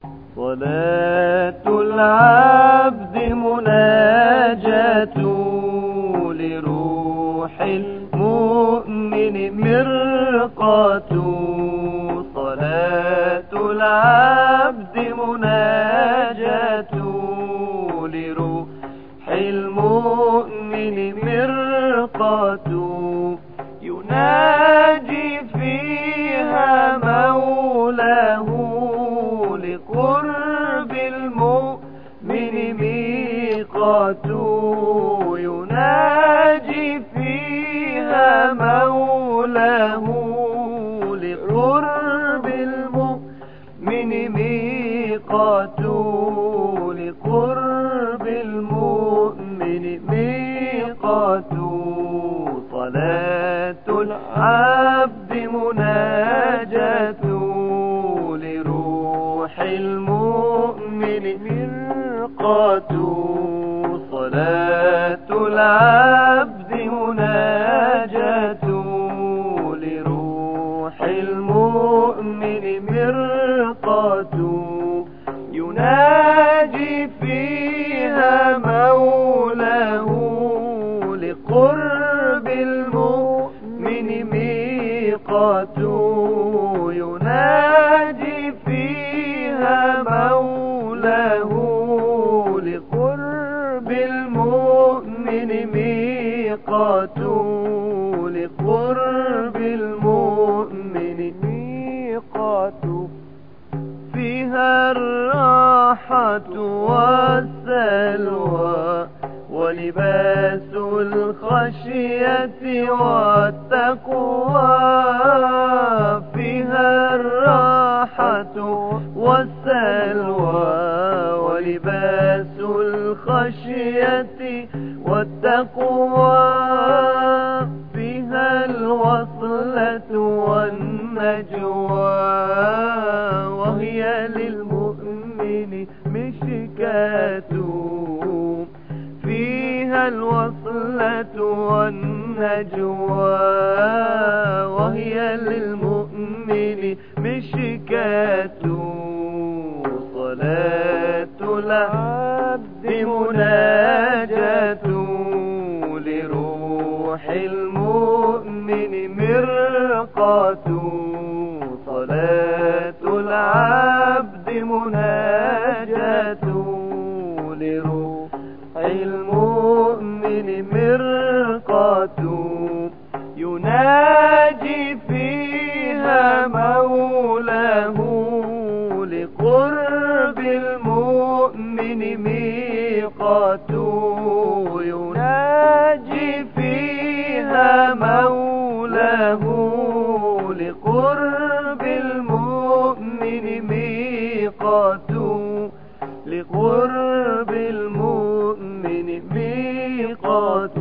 صلاة العبد مناجاة لروح المؤمن مرقاة. صلاة العبد مناجاة لروح المؤمن مرقاة. يناجي فيها مولاه لقرب المؤمن ميقات. يناجي فيها مولاه لقرب المؤمن ميقات. لقرب المؤمن ميقات. صلاة العبد مناجاة لروح المؤمن مرقاة. صلاة العبد مناجاة لروح المؤمن مرقاة. يناجي فيها مولاه لقرب المؤمن ميقات. يناجي فيها مولاه لقرب المؤمن ميقات. لقرب المؤمن ميقات. فيها الراحة والسلوى ولباس الخشية والتقوى. فيها الراحة والسلوى ولباس الخشية والتقوى. فيها الوصلة والنجوى وهي للمؤمن مشكاة. فيها الوصلة والنجوى وهي للمؤمن مشكاة. صلاة العبد مناجاة لروح المؤمن مرقاة. صلاة العبد مناجاة لروح المؤمن مرقاة. يناجي فيها مولاه لقرب المؤمن ميقات. يناجي فيها مولاه لقرب المؤمن ميقات. لقرب المؤمن ميقات.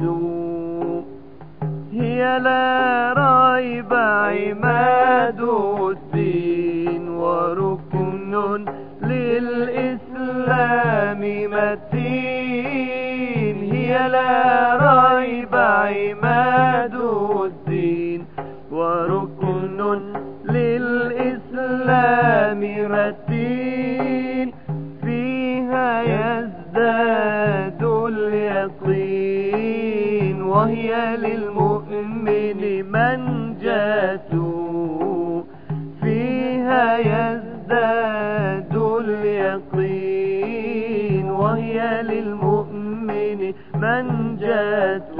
هي لا ريب عماد الدين وركن للإسلام متين. هي لا ريب عماد الدين وركن للإسلام متين. فيها يزداد اليقين وهي للمؤمن منجاة. فيها يزداد اليقين وهي للمؤمن منجاة.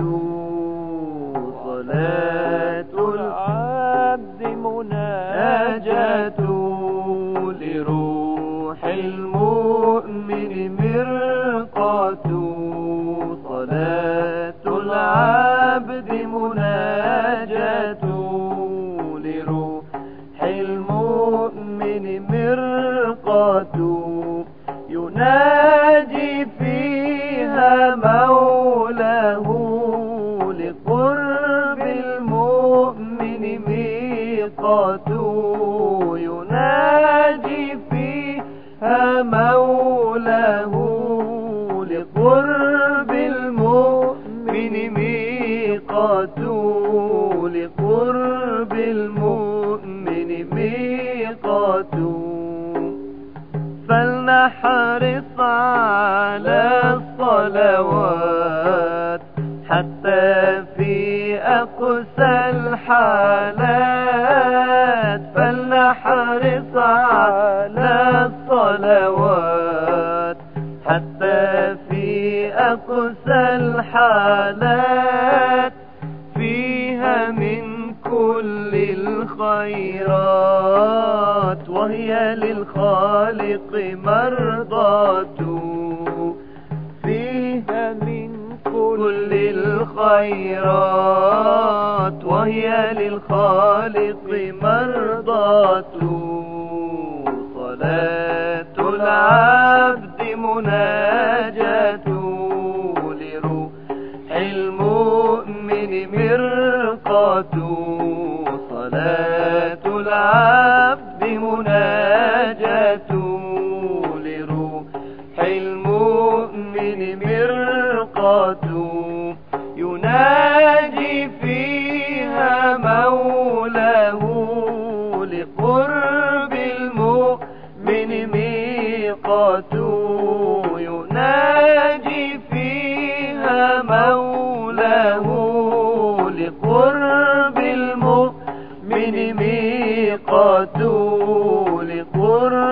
صلاة العبد مناجاة لروح المؤمن مرقاة. صلاة العبد مناجاة لروح المؤمن مرقاة. يناجي فيها مولاه لقرب المؤمن ميقات. يناجي فيها مولاه لقرب المؤمن ميقات. لقرب المؤمن ميقات. فلنحرص على الصلوات حتى في أقسى الحالات. فلنحرص على الصلوات حتى في أقسى الحالات، فيها من كل الخيرات وهي للخالق مرضاة. فيها من كل الخيرات وهي للخالق مرضاة. صلاة العبد مناجاة، لروح المؤمن مرقاة. صلاة العبد مناجاة، لروح المؤمن مرقاة. يناجي فيها مولاه لقرب المؤمن ميقات. يناجي فيها مولاه لقرب المؤمن ميقات. لقرب